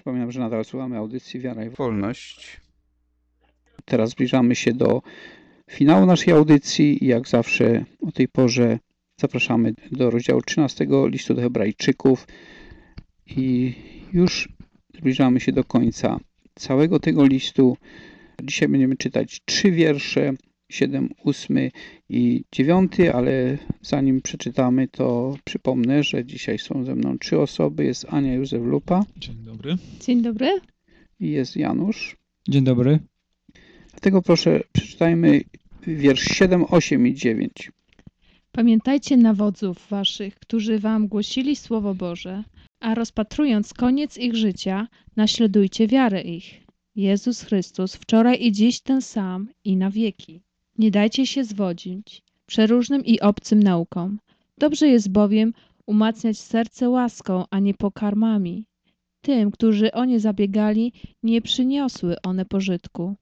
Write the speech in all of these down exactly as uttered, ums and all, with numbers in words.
Przypominam, że nadal słuchamy audycji Wiara i Wolność. Teraz zbliżamy się do finału naszej audycji i jak zawsze o tej porze zapraszamy do rozdziału trzynastego listu do Hebrajczyków i już zbliżamy się do końca całego tego listu. Dzisiaj będziemy czytać trzy wiersze, siódmy, ósmy i dziewiąty, ale zanim przeczytamy, to przypomnę, że dzisiaj są ze mną trzy osoby. Jest Ania Józef Lupa. Dzień dobry. Dzień dobry. I jest Janusz. Dzień dobry. Dlatego proszę, przeczytajmy wiersz siedem, osiem i dziewięć. Pamiętajcie na wodzów waszych, którzy wam głosili Słowo Boże, a rozpatrując koniec ich życia, naśladujcie wiarę ich. Jezus Chrystus wczoraj i dziś ten sam i na wieki. Nie dajcie się zwodzić przeróżnym i obcym naukom. Dobrze jest bowiem umacniać serce łaską, a nie pokarmami. Tym, którzy o nie zabiegali, nie przyniosły one pożytku.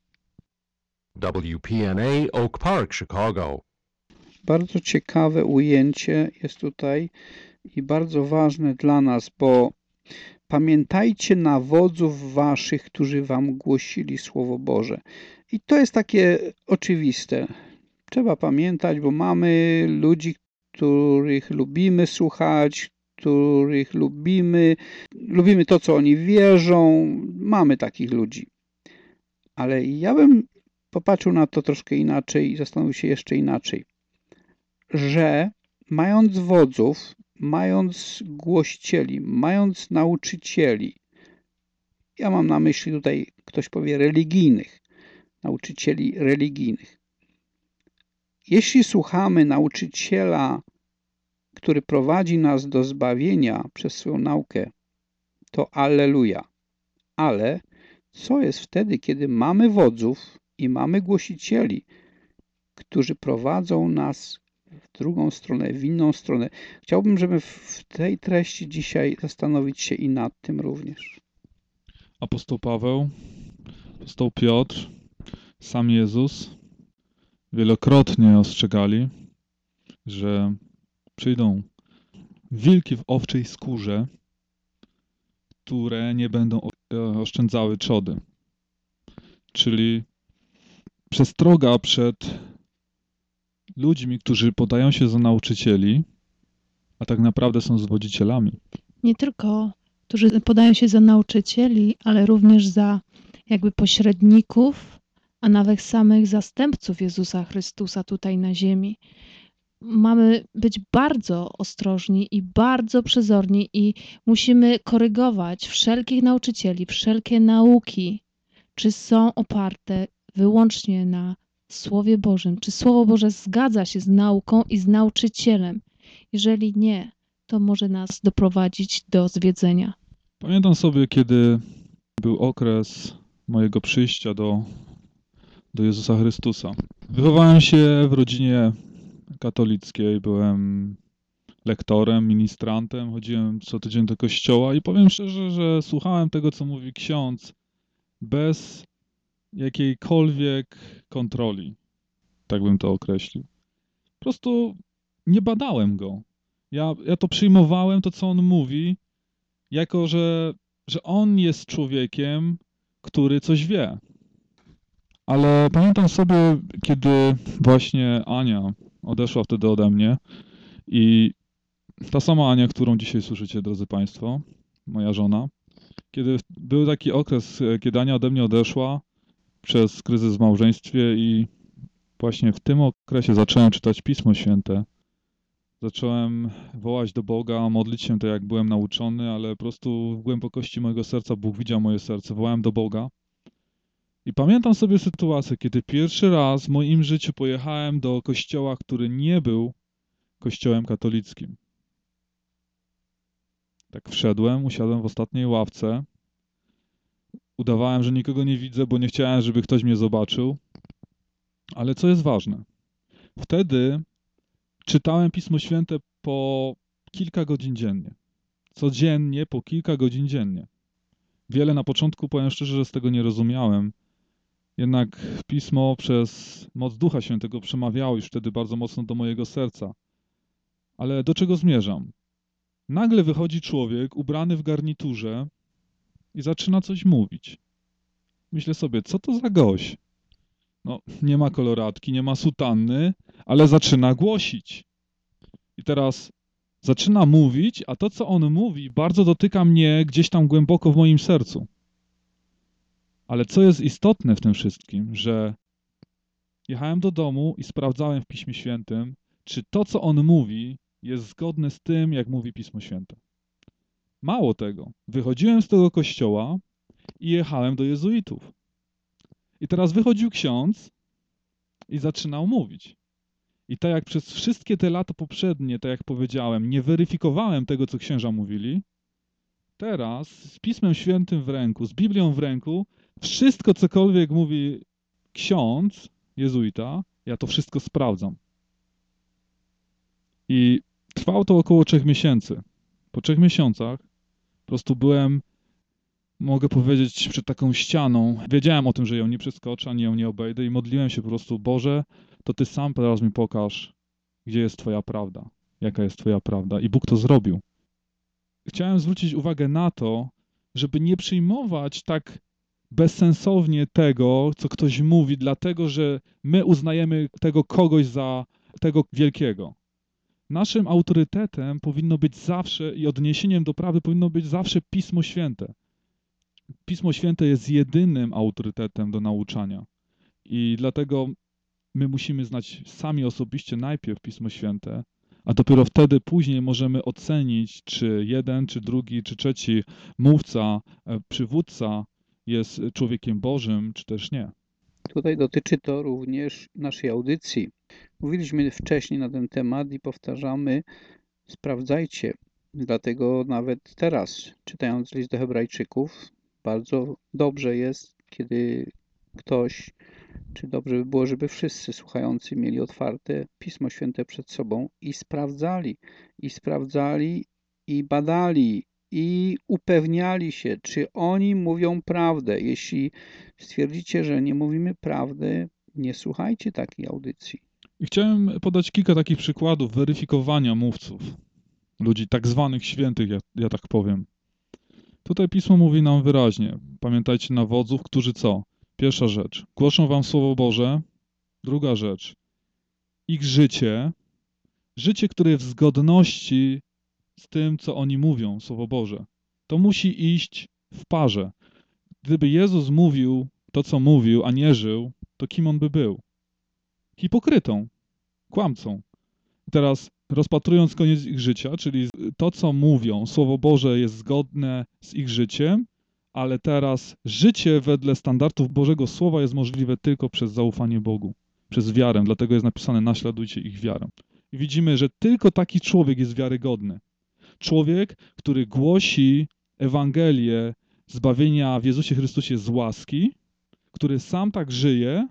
W P N A Oak Park, Chicago. Bardzo ciekawe ujęcie jest tutaj i bardzo ważne dla nas, bo pamiętajcie na wodzów waszych, którzy wam głosili Słowo Boże. I to jest takie oczywiste. Trzeba pamiętać, bo mamy ludzi, których lubimy słuchać, których lubimy, lubimy to, co oni wierzą. Mamy takich ludzi. Ale ja bym popatrzył na to troszkę inaczej i zastanowił się jeszcze inaczej. Że mając wodzów, mając głosicieli, mając nauczycieli, ja mam na myśli tutaj, ktoś powie, religijnych, nauczycieli religijnych. Jeśli słuchamy nauczyciela, który prowadzi nas do zbawienia przez swoją naukę, to alleluja. Ale co jest wtedy, kiedy mamy wodzów i mamy głosicieli, którzy prowadzą nas w drugą stronę, w inną stronę? Chciałbym, żeby w tej treści dzisiaj zastanowić się i nad tym również. Apostoł Paweł, apostoł Piotr, sam Jezus wielokrotnie ostrzegali, że przyjdą wilki w owczej skórze, które nie będą oszczędzały trzody. Czyli przestroga przed ludźmi, którzy podają się za nauczycieli, a tak naprawdę są zwodzicielami. Nie tylko, którzy podają się za nauczycieli, ale również za jakby pośredników, a nawet samych zastępców Jezusa Chrystusa tutaj na ziemi. Mamy być bardzo ostrożni i bardzo przezorni i musimy korygować wszelkich nauczycieli, wszelkie nauki, czy są oparte wyłącznie na Słowie Bożym, czy Słowo Boże zgadza się z nauką i z nauczycielem. Jeżeli nie, to może nas doprowadzić do zwiedzenia. Pamiętam sobie, kiedy był okres mojego przyjścia do, do Jezusa Chrystusa. Wychowałem się w rodzinie katolickiej, byłem lektorem, ministrantem, chodziłem co tydzień do kościoła i powiem szczerze, że słuchałem tego, co mówi ksiądz, bez jakiejkolwiek kontroli, tak bym to określił. Po prostu nie badałem go. Ja, ja to przyjmowałem, to co on mówi, jako że, że on jest człowiekiem, który coś wie. Ale pamiętam sobie, kiedy właśnie Ania odeszła wtedy ode mnie i ta sama Ania, którą dzisiaj słyszycie, drodzy Państwo, moja żona, kiedy był taki okres, kiedy Ania ode mnie odeszła przez kryzys w małżeństwie i właśnie w tym okresie zacząłem czytać Pismo Święte. Zacząłem wołać do Boga, modlić się tak, jak byłem nauczony, ale po prostu w głębokości mojego serca Bóg widział moje serce. Wołałem do Boga. I pamiętam sobie sytuację, kiedy pierwszy raz w moim życiu pojechałem do kościoła, który nie był kościołem katolickim. Tak wszedłem, usiadłem w ostatniej ławce. Udawałem, że nikogo nie widzę, bo nie chciałem, żeby ktoś mnie zobaczył. Ale co jest ważne? Wtedy czytałem Pismo Święte po kilka godzin dziennie. Codziennie, po kilka godzin dziennie. Wiele na początku, powiem szczerze, że z tego nie rozumiałem. Jednak Pismo przez moc Ducha Świętego przemawiało już wtedy bardzo mocno do mojego serca. Ale do czego zmierzam? Nagle wychodzi człowiek ubrany w garniturze, i zaczyna coś mówić. Myślę sobie, co to za gość? No, nie ma koloratki, nie ma sutanny, ale zaczyna głosić. I teraz zaczyna mówić, a to, co on mówi, bardzo dotyka mnie gdzieś tam głęboko w moim sercu. Ale co jest istotne w tym wszystkim, że jechałem do domu i sprawdzałem w Piśmie Świętym, czy to, co on mówi, jest zgodne z tym, jak mówi Pismo Święte. Mało tego, wychodziłem z tego kościoła i jechałem do jezuitów. I teraz wychodził ksiądz i zaczynał mówić. I tak jak przez wszystkie te lata poprzednie, tak jak powiedziałem, nie weryfikowałem tego, co księża mówili, teraz z Pismem Świętym w ręku, z Biblią w ręku, wszystko, cokolwiek mówi ksiądz, jezuita, ja to wszystko sprawdzam. I trwało to około trzech miesięcy. Po trzech miesiącach po prostu byłem, mogę powiedzieć, przed taką ścianą. Wiedziałem o tym, że ją nie przeskoczę, ani ją nie obejdę i modliłem się po prostu, Boże, to Ty sam teraz mi pokaż, gdzie jest Twoja prawda, jaka jest Twoja prawda. I Bóg to zrobił. Chciałem zwrócić uwagę na to, żeby nie przyjmować tak bezsensownie tego, co ktoś mówi, dlatego że my uznajemy tego kogoś za tego wielkiego. Naszym autorytetem powinno być zawsze i odniesieniem do prawdy powinno być zawsze Pismo Święte. Pismo Święte jest jedynym autorytetem do nauczania. I dlatego my musimy znać sami osobiście najpierw Pismo Święte, a dopiero wtedy później możemy ocenić, czy jeden, czy drugi, czy trzeci mówca, przywódca jest człowiekiem Bożym, czy też nie. Tutaj dotyczy to również naszej audycji. Mówiliśmy wcześniej na ten temat i powtarzamy, sprawdzajcie. Dlatego nawet teraz, czytając list do Hebrajczyków, bardzo dobrze jest, kiedy ktoś, czy dobrze by było, żeby wszyscy słuchający mieli otwarte Pismo Święte przed sobą i sprawdzali, i sprawdzali, i badali, i upewniali się, czy oni mówią prawdę. Jeśli stwierdzicie, że nie mówimy prawdy, nie słuchajcie takiej audycji. I chciałem podać kilka takich przykładów weryfikowania mówców, ludzi tak zwanych świętych, ja, ja tak powiem. Tutaj Pismo mówi nam wyraźnie, pamiętajcie na wodzów, którzy co? Pierwsza rzecz, głoszą wam Słowo Boże. Druga rzecz, ich życie, życie, które jest w zgodności z tym, co oni mówią, Słowo Boże. To musi iść w parze. Gdyby Jezus mówił to, co mówił, a nie żył, to kim on by był? Hipokrytą, kłamcą. I teraz rozpatrując koniec ich życia, czyli to, co mówią, Słowo Boże jest zgodne z ich życiem, ale teraz życie wedle standardów Bożego Słowa jest możliwe tylko przez zaufanie Bogu, przez wiarę. Dlatego jest napisane, naśladujcie ich wiarę. I widzimy, że tylko taki człowiek jest wiarygodny. Człowiek, który głosi Ewangelię zbawienia w Jezusie Chrystusie z łaski, który sam tak żyje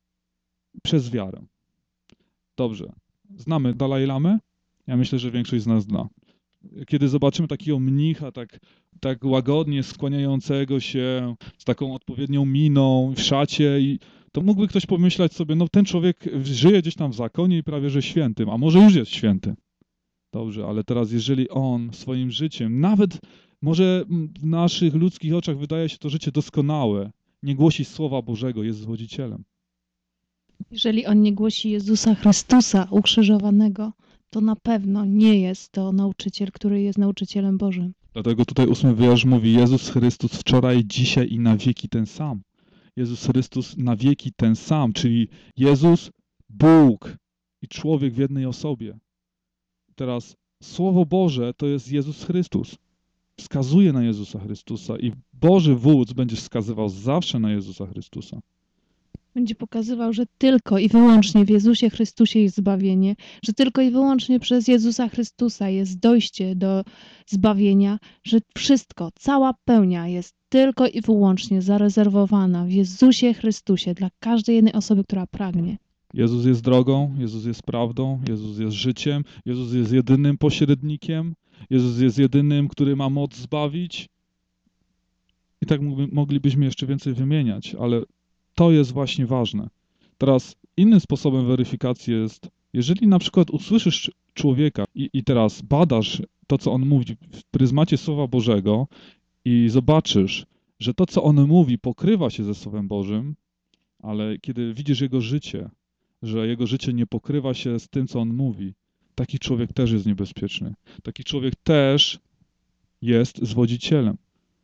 przez wiarę. Dobrze. Znamy Dalaj Lamę? Ja myślę, że większość z nas zna. Kiedy zobaczymy takiego mnicha tak, tak łagodnie skłaniającego się z taką odpowiednią miną w szacie, i to mógłby ktoś pomyśleć sobie, no ten człowiek żyje gdzieś tam w zakonie i prawie że świętym, a może już jest święty. Dobrze, ale teraz jeżeli on swoim życiem, nawet może w naszych ludzkich oczach wydaje się to życie doskonałe, nie głosi Słowa Bożego, jest zwodzicielem. Jeżeli on nie głosi Jezusa Chrystusa ukrzyżowanego, to na pewno nie jest to nauczyciel, który jest nauczycielem Bożym. Dlatego tutaj ósmy wiersz mówi, Jezus Chrystus wczoraj, dzisiaj i na wieki ten sam. Jezus Chrystus na wieki ten sam, czyli Jezus, Bóg i człowiek w jednej osobie. Teraz Słowo Boże to jest Jezus Chrystus. Wskazuje na Jezusa Chrystusa i Boży Wódz będzie wskazywał zawsze na Jezusa Chrystusa. Będzie pokazywał, że tylko i wyłącznie w Jezusie Chrystusie jest zbawienie, że tylko i wyłącznie przez Jezusa Chrystusa jest dojście do zbawienia, że wszystko, cała pełnia jest tylko i wyłącznie zarezerwowana w Jezusie Chrystusie dla każdej jednej osoby, która pragnie. Jezus jest drogą, Jezus jest prawdą, Jezus jest życiem, Jezus jest jedynym pośrednikiem, Jezus jest jedynym, który ma moc zbawić. I tak moglibyśmy jeszcze więcej wymieniać, ale to jest właśnie ważne. Teraz innym sposobem weryfikacji jest, jeżeli na przykład usłyszysz człowieka i, i teraz badasz to, co on mówi w pryzmacie Słowa Bożego i zobaczysz, że to, co on mówi, pokrywa się ze Słowem Bożym, ale kiedy widzisz jego życie, że jego życie nie pokrywa się z tym, co on mówi, taki człowiek też jest niebezpieczny. Taki człowiek też jest zwodzicielem.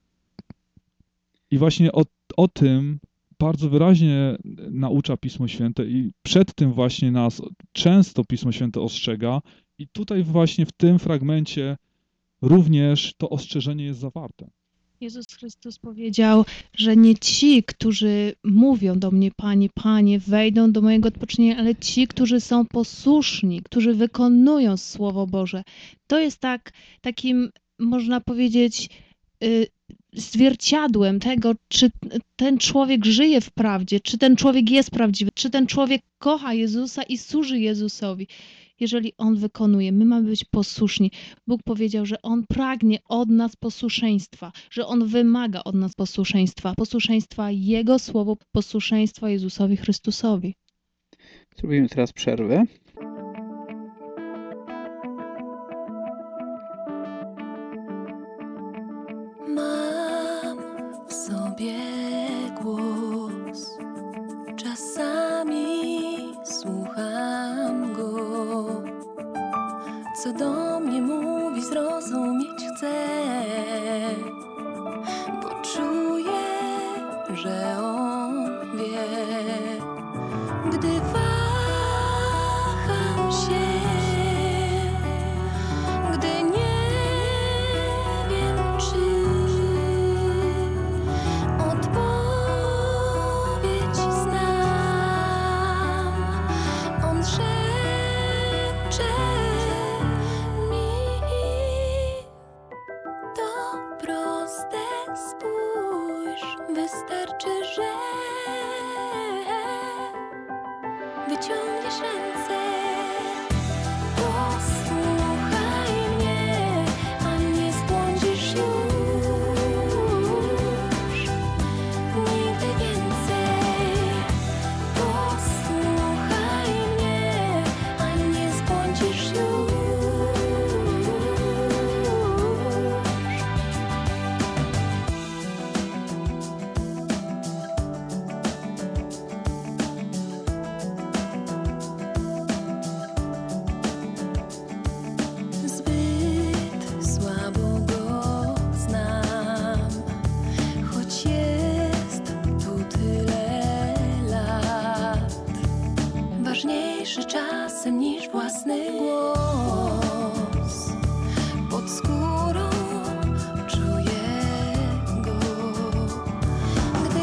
I właśnie o, o tym bardzo wyraźnie naucza Pismo Święte i przed tym właśnie nas często Pismo Święte ostrzega i tutaj właśnie w tym fragmencie również to ostrzeżenie jest zawarte. Jezus Chrystus powiedział, że nie ci, którzy mówią do mnie, Panie, Panie, wejdą do mojego odpocznienia, ale ci, którzy są posłuszni, którzy wykonują Słowo Boże. To jest tak, takim, można powiedzieć, y, zwierciadłem tego, czy ten człowiek żyje w prawdzie, czy ten człowiek jest prawdziwy, czy ten człowiek kocha Jezusa i służy Jezusowi. Jeżeli On wykonuje, my mamy być posłuszni. Bóg powiedział, że On pragnie od nas posłuszeństwa, że On wymaga od nas posłuszeństwa, posłuszeństwa Jego Słowu, posłuszeństwa Jezusowi Chrystusowi. Zrobimy teraz przerwę. Mam w sobie głos, czasami słucham go, co do mnie mówi, zrozumieć chcę, bo czuję, że on wie, gdy waham się, gdy nie wiem, czy odpowiedź znam, on szepcze mi, to proste, spójrz, wystarczy, że wyciągniesz ręce, posłuchaj mnie, a nie zbłądzisz już nigdy więcej. Posłuchaj mnie, a nie zbłądzisz już. Zbyt słabo go znam, choć jest tu tyle lat. Ważniejszy czasem niż własny głos. Pod skórą czuję go, gdy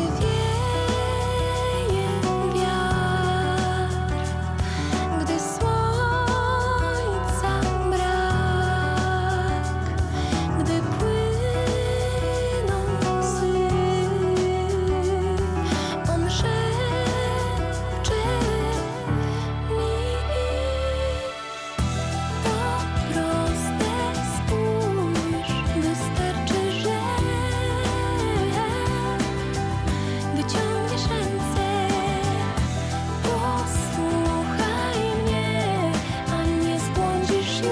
wieje wiatr, gdy słońca brak, gdy płyną łzy, on szepcze mi, to proste, spójrz, wystarczy, że wyciągniesz ręce, posłuchaj mnie, a nie zbłądzisz już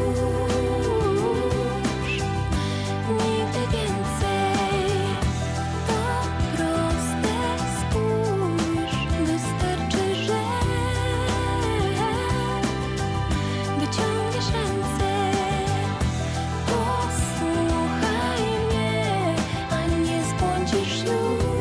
nigdy więcej. To proste, spójrz, wystarczy, że wyciągniesz ręce, posłuchaj mnie, a nie zbłądzisz już.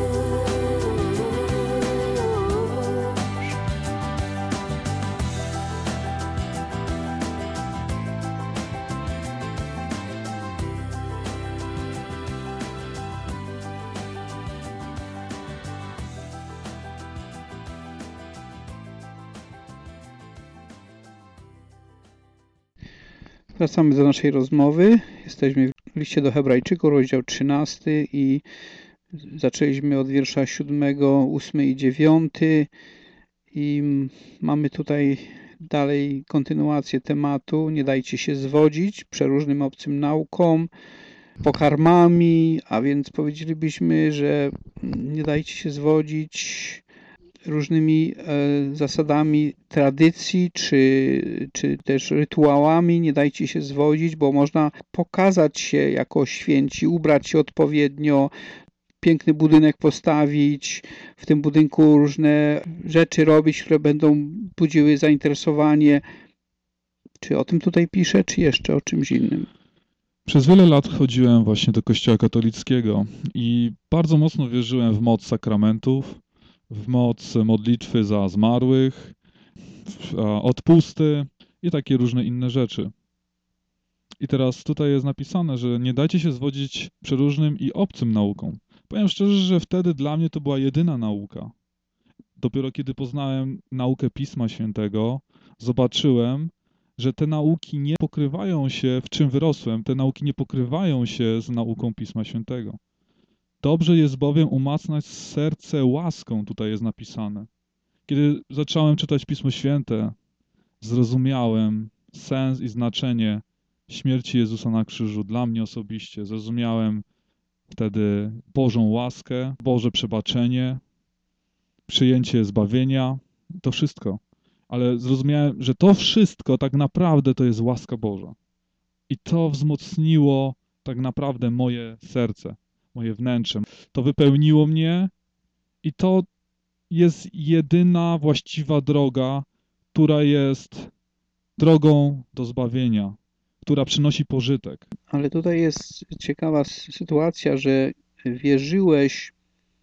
Wracamy do naszej rozmowy. Jesteśmy w liście do Hebrajczyków, rozdział trzynasty i zaczęliśmy od wiersza siódmego, ósmy i dziewiąty i mamy tutaj dalej kontynuację tematu. Nie dajcie się zwodzić przeróżnym obcym naukom, pokarmami, a więc powiedzielibyśmy, że nie dajcie się zwodzić różnymi e, zasadami tradycji, czy, czy też rytuałami. Nie dajcie się zwodzić, bo można pokazać się jako święci, ubrać się odpowiednio, piękny budynek postawić, w tym budynku różne rzeczy robić, które będą budziły zainteresowanie. Czy o tym tutaj pisze, czy jeszcze o czymś innym? Przez wiele lat chodziłem właśnie do kościoła katolickiego i bardzo mocno wierzyłem w moc sakramentów, w moc modlitwy za zmarłych, w a, odpusty i takie różne inne rzeczy. I teraz tutaj jest napisane, że nie dajcie się zwodzić przeróżnym i obcym naukom. Powiem szczerze, że wtedy dla mnie to była jedyna nauka. Dopiero kiedy poznałem naukę Pisma Świętego, zobaczyłem, że te nauki nie pokrywają się, w czym wyrosłem, te nauki nie pokrywają się z nauką Pisma Świętego. Dobrze jest bowiem umacniać serce łaską, tutaj jest napisane. Kiedy zacząłem czytać Pismo Święte, zrozumiałem sens i znaczenie śmierci Jezusa na krzyżu dla mnie osobiście. Zrozumiałem wtedy Bożą łaskę, Boże przebaczenie, przyjęcie zbawienia, to wszystko. Ale zrozumiałem, że to wszystko tak naprawdę to jest łaska Boża. I to wzmocniło tak naprawdę moje serce, moje wnętrze. To wypełniło mnie i to jest jedyna właściwa droga, która jest drogą do zbawienia, która przynosi pożytek. Ale tutaj jest ciekawa s- sytuacja, że wierzyłeś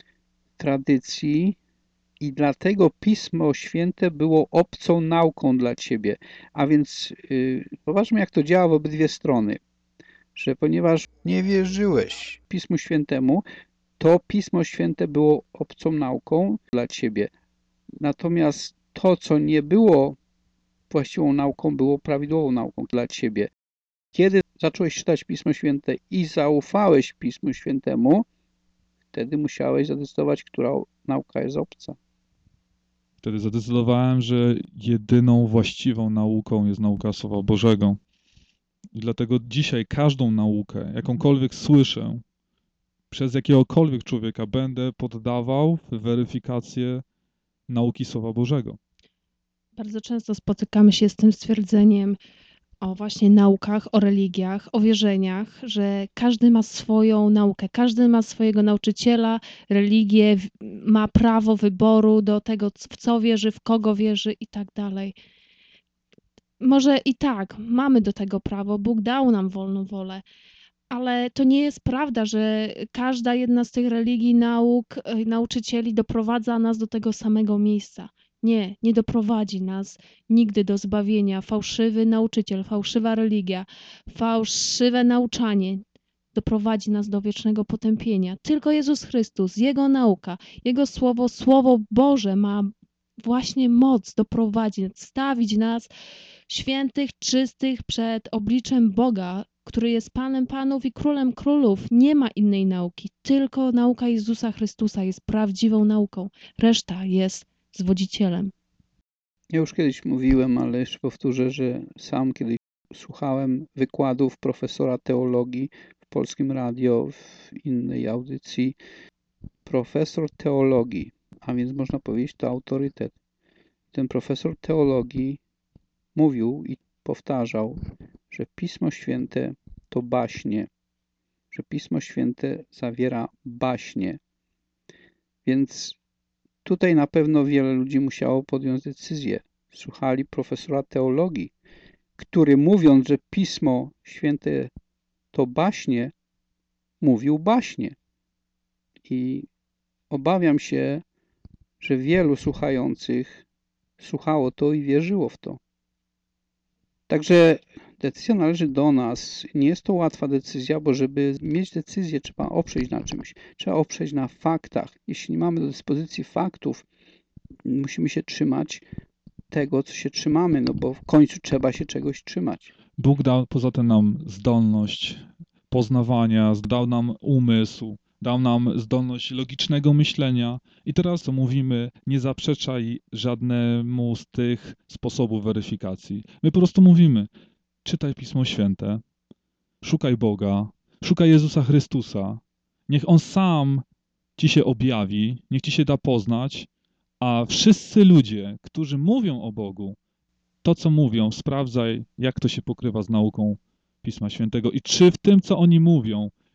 tradycji i dlatego Pismo Święte było obcą nauką dla ciebie. A więc yy, popatrzmy, jak to działa w obydwie strony. Że ponieważ nie wierzyłeś Pismu Świętemu, to Pismo Święte było obcą nauką dla ciebie. Natomiast to, co nie było właściwą nauką, było prawidłową nauką dla ciebie. Kiedy zacząłeś czytać Pismo Święte i zaufałeś Pismu Świętemu, wtedy musiałeś zadecydować, która nauka jest obca. Wtedy zadecydowałem, że jedyną właściwą nauką jest nauka Słowa Bożego. I dlatego dzisiaj każdą naukę, jakąkolwiek słyszę, przez jakiegokolwiek człowieka będę poddawał weryfikację nauki Słowa Bożego. Bardzo często spotykamy się z tym stwierdzeniem o właśnie naukach, o religiach, o wierzeniach, że każdy ma swoją naukę, każdy ma swojego nauczyciela, religię, w- ma prawo wyboru do tego, c- w co wierzy, w kogo wierzy i tak dalej. Może i tak, mamy do tego prawo, Bóg dał nam wolną wolę, ale to nie jest prawda, że każda jedna z tych religii, nauk, e, nauczycieli doprowadza nas do tego samego miejsca. Nie, nie doprowadzi nas nigdy do zbawienia. Fałszywy nauczyciel, fałszywa religia, fałszywe nauczanie doprowadzi nas do wiecznego potępienia. Tylko Jezus Chrystus, Jego nauka, Jego Słowo, Słowo Boże ma właśnie moc doprowadzić, stawić nas świętych, czystych przed obliczem Boga, który jest Panem Panów i Królem Królów. Nie ma innej nauki, tylko nauka Jezusa Chrystusa jest prawdziwą nauką. Reszta jest zwodzicielem. Ja już kiedyś mówiłem, ale jeszcze powtórzę, że sam kiedyś słuchałem wykładów profesora teologii w Polskim Radio, w innej audycji. Profesor teologii, a więc można powiedzieć to autorytet. Ten profesor teologii mówił i powtarzał, że Pismo Święte to baśnie, że Pismo Święte zawiera baśnie. Więc tutaj na pewno wiele ludzi musiało podjąć decyzję. Słuchali profesora teologii, który mówiąc, że Pismo Święte to baśnie, mówił baśnie. I obawiam się, że wielu słuchających słuchało to i wierzyło w to. Także decyzja należy do nas. Nie jest to łatwa decyzja, bo żeby mieć decyzję, trzeba oprzeć na czymś. Trzeba oprzeć na faktach. Jeśli nie mamy do dyspozycji faktów, musimy się trzymać tego, co się trzymamy, no bo w końcu trzeba się czegoś trzymać. Bóg dał poza tym nam zdolność poznawania, dał nam umysł, dał nam zdolność logicznego myślenia. I teraz, co mówimy, nie zaprzeczaj żadnemu z tych sposobów weryfikacji. My po prostu mówimy, czytaj Pismo Święte, szukaj Boga, szukaj Jezusa Chrystusa. Niech On sam ci się objawi, niech ci się da poznać, a wszyscy ludzie, którzy mówią o Bogu, to, co mówią, sprawdzaj, jak to się pokrywa z nauką Pisma Świętego i czy w tym, co oni mówią,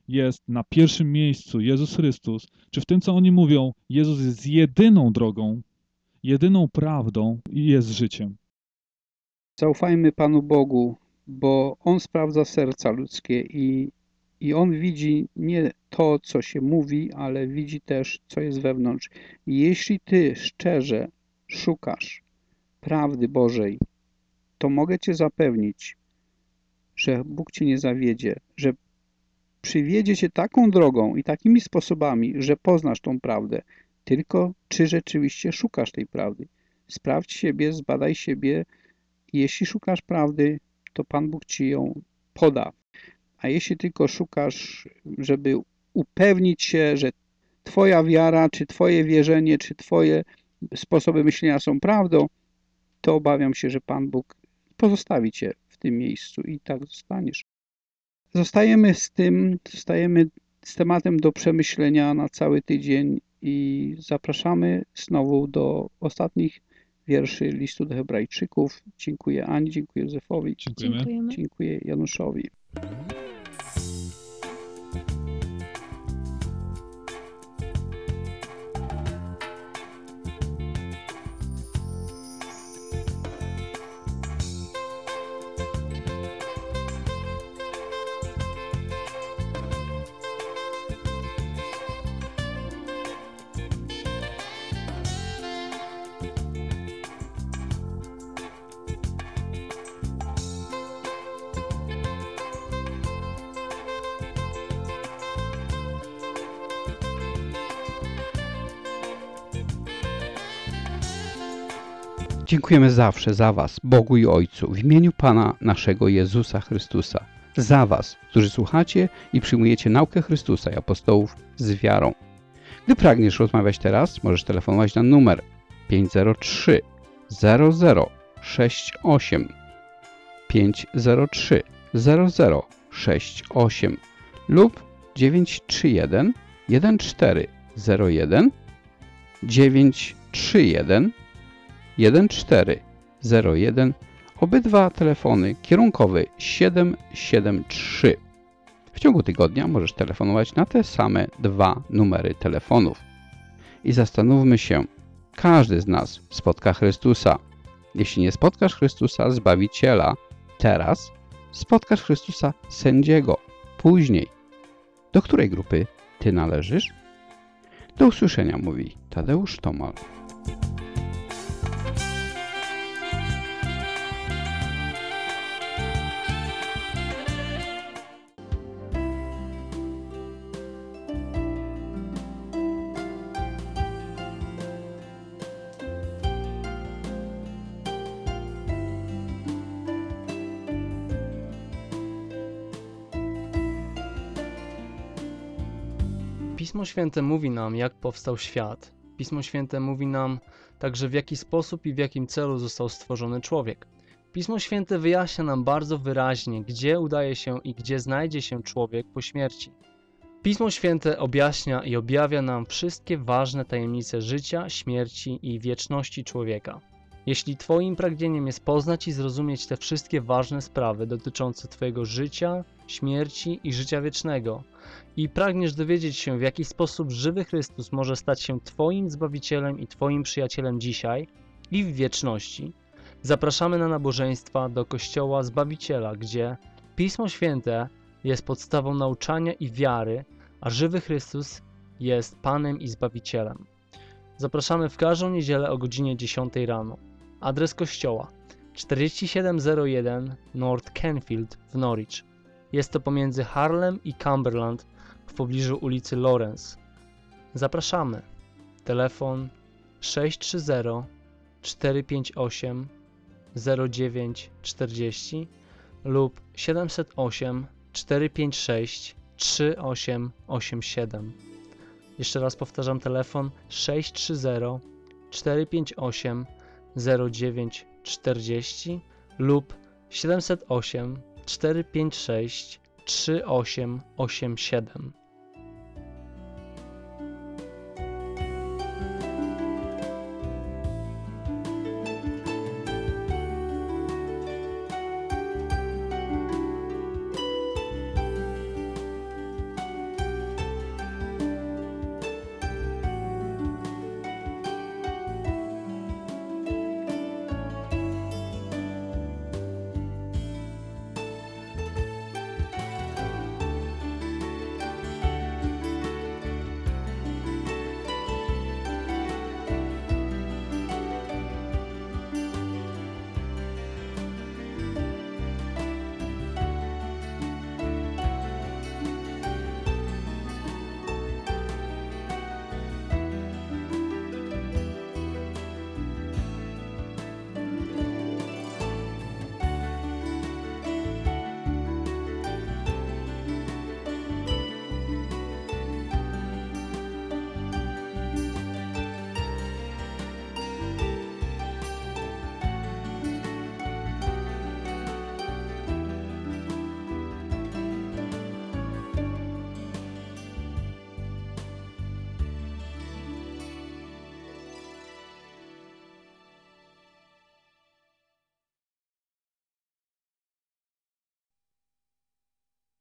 jest na pierwszym miejscu Jezus Chrystus, czy w tym, co oni mówią, Jezus jest jedyną drogą, jedyną prawdą i jest życiem. Zaufajmy Panu Bogu, bo On sprawdza serca ludzkie i, i On widzi nie to, co się mówi, ale widzi też, co jest wewnątrz. I jeśli Ty szczerze szukasz prawdy Bożej, to mogę Cię zapewnić, że Bóg Cię nie zawiedzie, że przywiedzie Cię taką drogą i takimi sposobami, że poznasz tą prawdę. Tylko czy rzeczywiście szukasz tej prawdy? Sprawdź siebie, zbadaj siebie. Jeśli szukasz prawdy, to Pan Bóg Ci ją poda. A jeśli tylko szukasz, żeby upewnić się, że Twoja wiara, czy Twoje wierzenie, czy Twoje sposoby myślenia są prawdą, to obawiam się, że Pan Bóg pozostawi Cię w tym miejscu i tak zostaniesz. Zostajemy z tym, zostajemy z tematem do przemyślenia na cały tydzień i zapraszamy znowu do ostatnich wierszy listu do Hebrajczyków. Dziękuję Ani, dziękuję Józefowi, Dziękujemy. Dziękujemy. dziękuję Januszowi. Dziękujemy zawsze za Was, Bogu i Ojcu, w imieniu Pana naszego Jezusa Chrystusa. Za Was, którzy słuchacie i przyjmujecie naukę Chrystusa i apostołów z wiarą. Gdy pragniesz rozmawiać teraz, możesz telefonować na numer pięć zero trzy zero zero sześć osiem pięć zero trzy zero zero sześć osiem lub dziewięć trzy jeden jeden cztery zero jeden dziewięć trzy jeden jeden cztery zero jeden. Obydwa telefony kierunkowy siedem siedem trzy. W ciągu tygodnia możesz telefonować na te same dwa numery telefonów. I zastanówmy się, każdy z nas spotka Chrystusa. Jeśli nie spotkasz Chrystusa, Zbawiciela, teraz spotkasz Chrystusa, Sędziego, później. Do której grupy Ty należysz? Do usłyszenia, mówi Tadeusz Tomal. Pismo Święte mówi nam, jak powstał świat. Pismo Święte mówi nam także, w jaki sposób i w jakim celu został stworzony człowiek. Pismo Święte wyjaśnia nam bardzo wyraźnie, gdzie udaje się i gdzie znajdzie się człowiek po śmierci. Pismo Święte objaśnia i objawia nam wszystkie ważne tajemnice życia, śmierci i wieczności człowieka. Jeśli Twoim pragnieniem jest poznać i zrozumieć te wszystkie ważne sprawy dotyczące Twojego życia, śmierci i życia wiecznego i pragniesz dowiedzieć się, w jaki sposób żywy Chrystus może stać się Twoim Zbawicielem i Twoim przyjacielem dzisiaj i w wieczności, zapraszamy na nabożeństwa do Kościoła Zbawiciela, gdzie Pismo Święte jest podstawą nauczania i wiary, a żywy Chrystus jest Panem i Zbawicielem. Zapraszamy w każdą niedzielę o godzinie dziesiątej rano. Adres kościoła czterdzieści siedem zero jeden North Canfield w Norwich. Jest to pomiędzy Harlem i Cumberland w pobliżu ulicy Lawrence. Zapraszamy. Telefon sześć trzy zero cztery pięć osiem zero dziewięć czterdzieści lub siedem zero osiem cztery pięć sześć trzy osiem osiem siedem. Jeszcze raz powtarzam, telefon sześć trzy zero cztery pięć osiem zero dziewięć czterdzieści lub siedem zero osiem cztery pięć sześć trzy osiem osiem siedem.